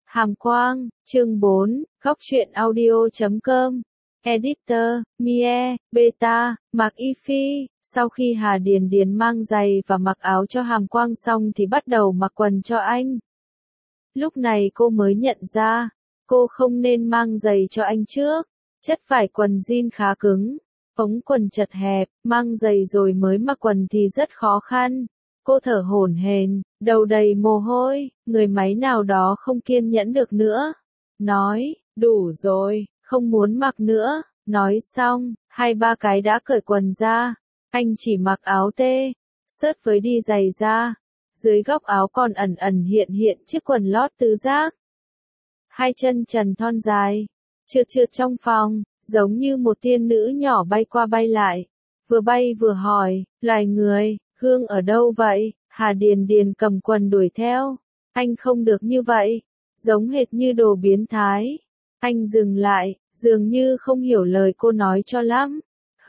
Hàm Quang, chương 4, góc truyện audio.com. Editor, Mie, Beta, Mạc Y Phi. Sau khi Hà Điền Điền mang giày và mặc áo cho Hàm Quang xong thì bắt đầu mặc quần cho anh. Lúc này cô mới nhận ra, cô không nên mang giày cho anh trước. Chất vải quần jean khá cứng, ống quần chật hẹp, mang giày rồi mới mặc quần thì rất khó khăn. Cô thở hổn hển, đầu đầy mồ hôi, người máy nào đó không kiên nhẫn được nữa. Nói, đủ rồi, không muốn mặc nữa. Nói xong, 2-3 cái đã cởi quần ra. Anh chỉ mặc áo tê, sớt với đi giày ra. Dưới góc áo còn ẩn ẩn hiện hiện chiếc quần lót tứ giác. Hai chân trần thon dài, trượt trượt trong phòng, giống như một tiên nữ nhỏ bay qua bay lại. Vừa bay vừa hỏi, loài người, gương ở đâu vậy? Hà Điền Điền cầm quần đuổi theo. Anh không được như vậy, giống hệt như đồ biến thái. Anh dừng lại, dường như không hiểu lời cô nói cho lắm.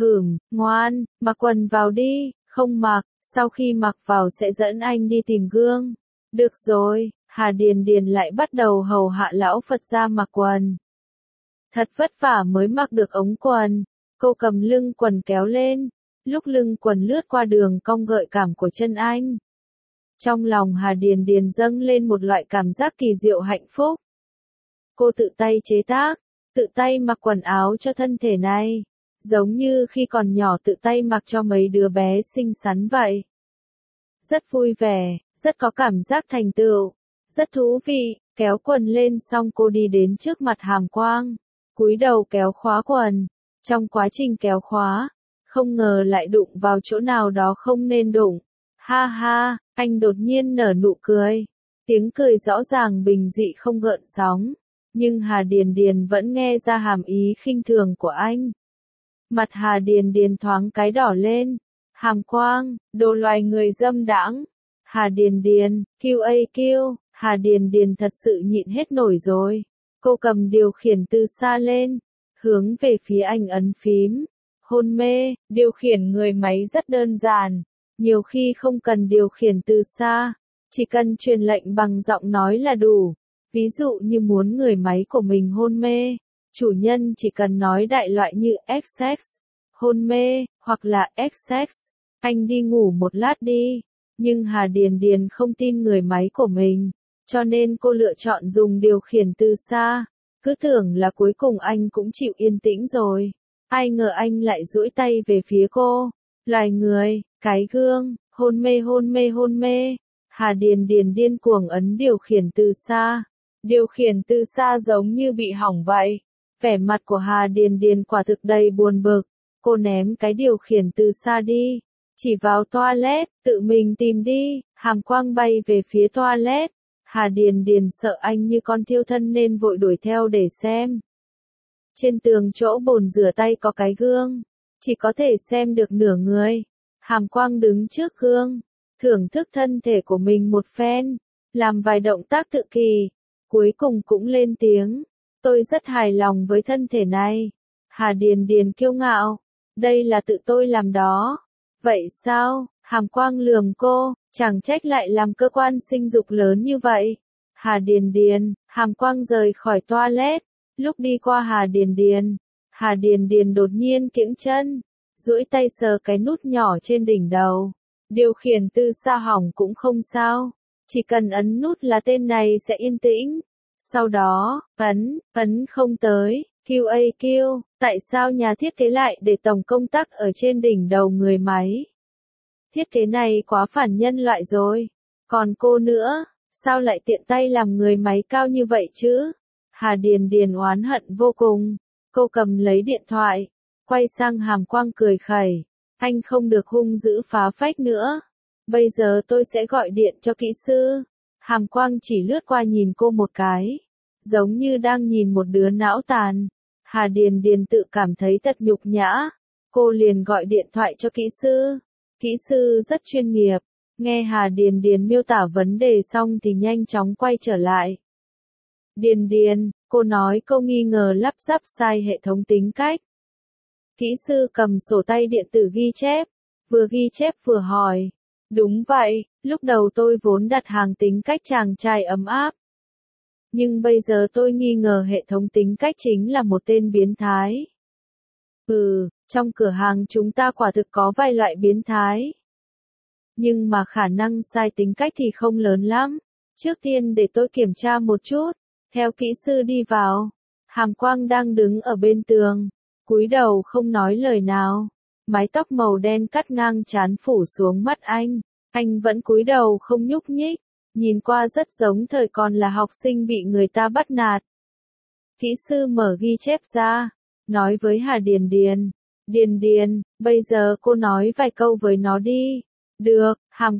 Ngoan, mặc quần vào đi, không mặc, sau khi mặc vào sẽ dẫn anh đi tìm gương. Được rồi, Hà Điền Điền lại bắt đầu hầu hạ lão Phật gia mặc quần. Thật vất vả mới mặc được ống quần, cô cầm lưng quần kéo lên, lúc lưng quần lướt qua đường cong gợi cảm của chân anh. Trong lòng Hà Điền Điền dâng lên một loại cảm giác kỳ diệu hạnh phúc. Cô tự tay chế tác, tự tay mặc quần áo cho thân thể này, giống như khi còn nhỏ tự tay mặc cho mấy đứa bé xinh xắn vậy. Rất vui vẻ, rất có cảm giác thành tựu, rất thú vị. Kéo quần lên xong cô đi đến trước mặt Hàm Quang, cúi đầu kéo khóa quần. Trong quá trình kéo khóa, không ngờ lại đụng vào chỗ nào đó không nên đụng. Ha ha, anh đột nhiên nở nụ cười. Tiếng cười rõ ràng bình dị không gợn sóng, nhưng Hà Điền Điền vẫn nghe ra hàm ý khinh thường của anh. Mặt Hà Điền Điền thoáng cái đỏ lên. Hàm Quang, đồ loài người dâm đãng. Hà Điền Điền, QAQ, Hà Điền Điền thật sự nhịn hết nổi rồi. Cô cầm điều khiển từ xa lên, hướng về phía anh ấn phím. Hôn mê, điều khiển người máy rất đơn giản. Nhiều khi không cần điều khiển từ xa, chỉ cần truyền lệnh bằng giọng nói là đủ. Ví dụ như muốn người máy của mình hôn mê, chủ nhân chỉ cần nói đại loại như XX, hôn mê, hoặc là XX, anh đi ngủ một lát đi. Nhưng Hà Điền Điền không tin người máy của mình, cho nên cô lựa chọn dùng điều khiển từ xa. Cứ tưởng là cuối cùng anh cũng chịu yên tĩnh rồi. Ai ngờ anh lại duỗi tay về phía cô. Loài người, cái gương, hôn mê hôn mê hôn mê. Hà Điền Điền điên cuồng ấn điều khiển từ xa. Điều khiển từ xa giống như bị hỏng vậy. Vẻ mặt của Hà Điền Điền quả thực đầy buồn bực. Cô ném cái điều khiển từ xa đi. Chỉ vào toilet, tự mình tìm đi. Hàm Quang bay về phía toilet. Hà Điền Điền sợ anh như con thiêu thân nên vội đuổi theo để xem. Trên tường chỗ bồn rửa tay có cái gương, chỉ có thể xem được nửa người. Hàm Quang đứng trước gương, thưởng thức thân thể của mình một phen, làm vài động tác tự kỳ, cuối cùng cũng lên tiếng. Tôi rất hài lòng với thân thể này. Hà Điền Điền kiêu ngạo, đây là tự tôi làm đó. Vậy sao? Hàm Quang lườm cô, chẳng trách lại làm cơ quan sinh dục lớn như vậy. Hà Điền Điền, Hàm Quang rời khỏi toilet. Lúc đi qua Hà Điền Điền đột nhiên kiễng chân, duỗi tay sờ cái nút nhỏ trên đỉnh đầu. Điều khiển từ xa hỏng cũng không sao, chỉ cần ấn nút là tên này sẽ yên tĩnh. Sau đó, ấn không tới. QAQ, tại sao nhà thiết kế lại để tổng công tắc ở trên đỉnh đầu người máy? Thiết kế này quá phản nhân loại rồi. Còn cô nữa, sao lại tiện tay làm người máy cao như vậy chứ? Hà Điền Điền oán hận vô cùng. Cô cầm lấy điện thoại, quay sang Hàm Quang cười khẩy. Anh không được hung dữ phá phách nữa. Bây giờ tôi sẽ gọi điện cho kỹ sư. Hàm Quang chỉ lướt qua nhìn cô một cái, giống như đang nhìn một đứa não tàn. Hà Điền Điền tự cảm thấy thật nhục nhã. Cô liền gọi điện thoại cho kỹ sư. Kỹ sư rất chuyên nghiệp. Nghe Hà Điền Điền miêu tả vấn đề xong thì nhanh chóng quay trở lại. Điền Điền, cô nói cô nghi ngờ lắp ráp sai hệ thống tính cách. Kỹ sư cầm sổ tay điện tử ghi chép, vừa ghi chép vừa hỏi. Đúng vậy, lúc đầu tôi vốn đặt hàng tính cách chàng trai ấm áp. Nhưng bây giờ tôi nghi ngờ hệ thống tính cách chính là một tên biến thái. Trong cửa hàng chúng ta quả thực có vài loại biến thái. Nhưng mà khả năng sai tính cách thì không lớn lắm. Trước tiên để tôi kiểm tra một chút. Theo kỹ sư đi vào. Hàm Quang đang đứng ở bên tường. Cúi đầu không nói lời nào. Mái tóc màu đen cắt ngang trán phủ xuống mắt anh. Anh vẫn cúi đầu không nhúc nhích. Nhìn qua rất giống thời còn là học sinh bị người ta bắt nạt. Kỹ sư mở ghi chép ra. Nói với Hà Điền Điền. Điền Điền, bây giờ cô nói vài câu với nó đi. Được,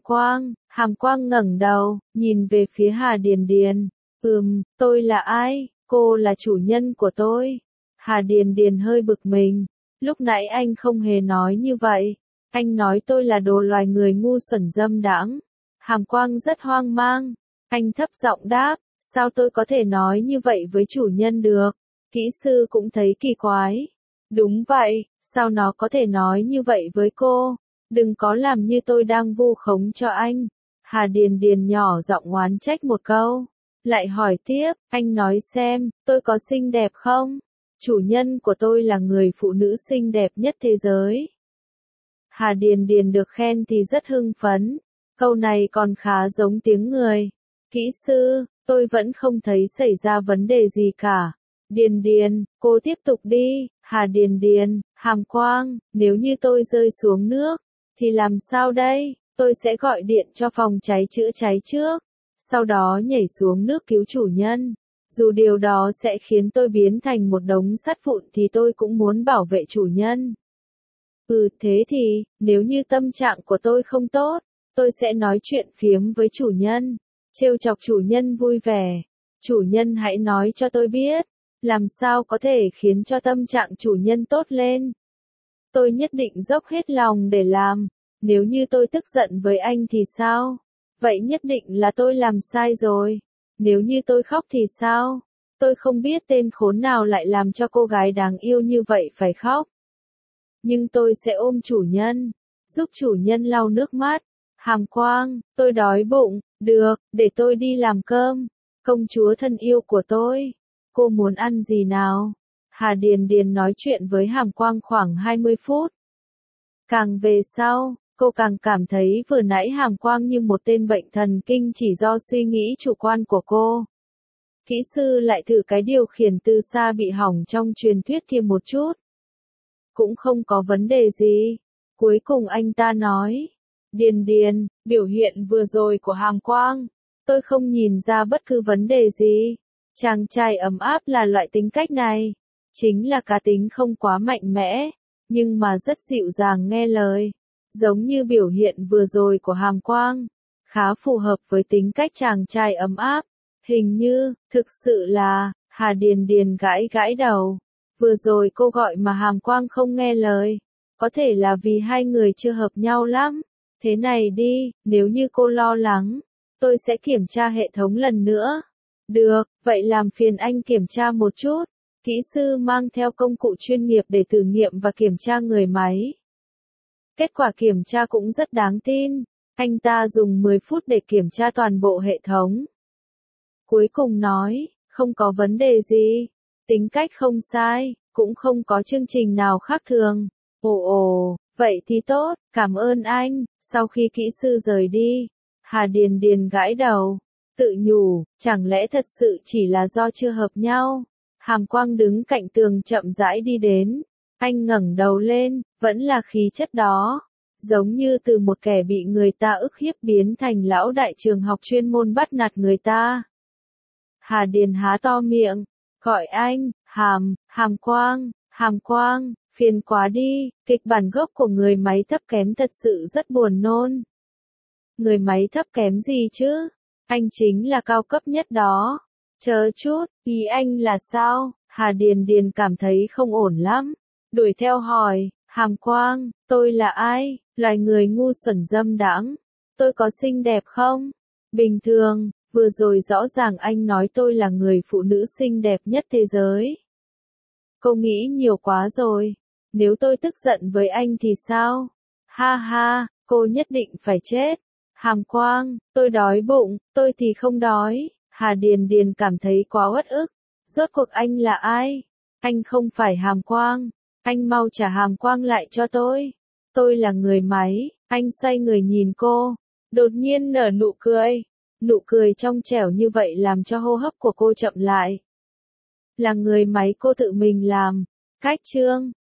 Hàm Quang ngẩng đầu, nhìn về phía Hà Điền Điền. Tôi là ai? Cô là chủ nhân của tôi. Hà Điền Điền hơi bực mình. Lúc nãy anh không hề nói như vậy. Anh nói tôi là đồ loài người ngu xuẩn dâm đãng. Hàm Quang rất hoang mang. Anh thấp giọng đáp, sao tôi có thể nói như vậy với chủ nhân được? Kỹ sư cũng thấy kỳ quái. Đúng vậy, sao nó có thể nói như vậy với cô? Đừng có làm như tôi đang vu khống cho anh. Hà Điền Điền nhỏ giọng oán trách một câu. Lại hỏi tiếp, anh nói xem, tôi có xinh đẹp không? Chủ nhân của tôi là người phụ nữ xinh đẹp nhất thế giới. Hà Điền Điền được khen thì rất hưng phấn. Câu này còn khá giống tiếng người. Kỹ sư, tôi vẫn không thấy xảy ra vấn đề gì cả. Điền Điền, cô tiếp tục đi. Hà Điền Điền, Hàm Quang, nếu như tôi rơi xuống nước, thì làm sao đây? Tôi sẽ gọi điện cho phòng cháy chữa cháy trước, sau đó nhảy xuống nước cứu chủ nhân. Dù điều đó sẽ khiến tôi biến thành một đống sắt vụn thì tôi cũng muốn bảo vệ chủ nhân. Thế thì, nếu như tâm trạng của tôi không tốt, tôi sẽ nói chuyện phiếm với chủ nhân, trêu chọc chủ nhân vui vẻ. Chủ nhân hãy nói cho tôi biết, làm sao có thể khiến cho tâm trạng chủ nhân tốt lên. Tôi nhất định dốc hết lòng để làm. Nếu như tôi tức giận với anh thì sao? Vậy nhất định là tôi làm sai rồi. Nếu như tôi khóc thì sao? Tôi không biết tên khốn nào lại làm cho cô gái đáng yêu như vậy phải khóc. Nhưng tôi sẽ ôm chủ nhân, giúp chủ nhân lau nước mắt. Hàm Quang, tôi đói bụng, được, để tôi đi làm cơm. Công chúa thân yêu của tôi, cô muốn ăn gì nào? Hà Điền Điền nói chuyện với Hàm Quang khoảng 20 phút. Càng về sau, cô càng cảm thấy vừa nãy Hàm Quang như một tên bệnh thần kinh chỉ do suy nghĩ chủ quan của cô. Kỹ sư lại thử cái điều khiển từ xa bị hỏng trong truyền thuyết kia một chút. Cũng không có vấn đề gì. Cuối cùng anh ta nói, Điền Điền, biểu hiện vừa rồi của Hàm Quang, tôi không nhìn ra bất cứ vấn đề gì. Chàng trai ấm áp là loại tính cách này, chính là cá tính không quá mạnh mẽ, nhưng mà rất dịu dàng nghe lời. Giống như biểu hiện vừa rồi của Hàm Quang, khá phù hợp với tính cách chàng trai ấm áp. Hình như, thực sự là, Hà Điền Điền gãi gãi đầu. Vừa rồi cô gọi mà Hàm Quang không nghe lời. Có thể là vì hai người chưa hợp nhau lắm. Thế này đi, nếu như cô lo lắng, tôi sẽ kiểm tra hệ thống lần nữa. Được, vậy làm phiền anh kiểm tra một chút. Kỹ sư mang theo công cụ chuyên nghiệp để thử nghiệm và kiểm tra người máy. Kết quả kiểm tra cũng rất đáng tin. Anh ta dùng 10 phút để kiểm tra toàn bộ hệ thống. Cuối cùng nói, không có vấn đề gì. Tính cách không sai, cũng không có chương trình nào khác thường. Ồ, vậy thì tốt, cảm ơn anh. Sau khi kỹ sư rời đi, Hà Điền Điền gãi đầu, tự nhủ, chẳng lẽ thật sự chỉ là do chưa hợp nhau. Hàm Quang đứng cạnh tường chậm rãi đi đến. Anh ngẩng đầu lên, vẫn là khí chất đó. Giống như từ một kẻ bị người ta ức hiếp biến thành lão đại trường học chuyên môn bắt nạt người ta. Hà Điền há to miệng, gọi anh, Hàm Quang, phiền quá đi, kịch bản gốc của người máy thấp kém thật sự rất buồn nôn. Người máy thấp kém gì chứ? Anh chính là cao cấp nhất đó. Chờ chút, ý anh là sao? Hà Điền Điền cảm thấy không ổn lắm. Đuổi theo hỏi, Hàm Quang, tôi là ai? Loài người ngu xuẩn dâm đãng. Tôi có xinh đẹp không? Bình thường, vừa rồi rõ ràng anh nói tôi là người phụ nữ xinh đẹp nhất thế giới. Cô nghĩ nhiều quá rồi. Nếu tôi tức giận với anh thì sao? Ha ha, cô nhất định phải chết. Hàm Quang, tôi đói bụng, tôi thì không đói. Hà Điền Điền cảm thấy quá uất ức. Rốt cuộc anh là ai? Anh không phải Hàm Quang. Anh mau trả Hàm Quang lại cho tôi. Tôi là người máy. Anh xoay người nhìn cô. Đột nhiên nở nụ cười. Nụ cười trong trẻo như vậy làm cho hô hấp của cô chậm lại. Là người máy cô tự mình làm. Cách chương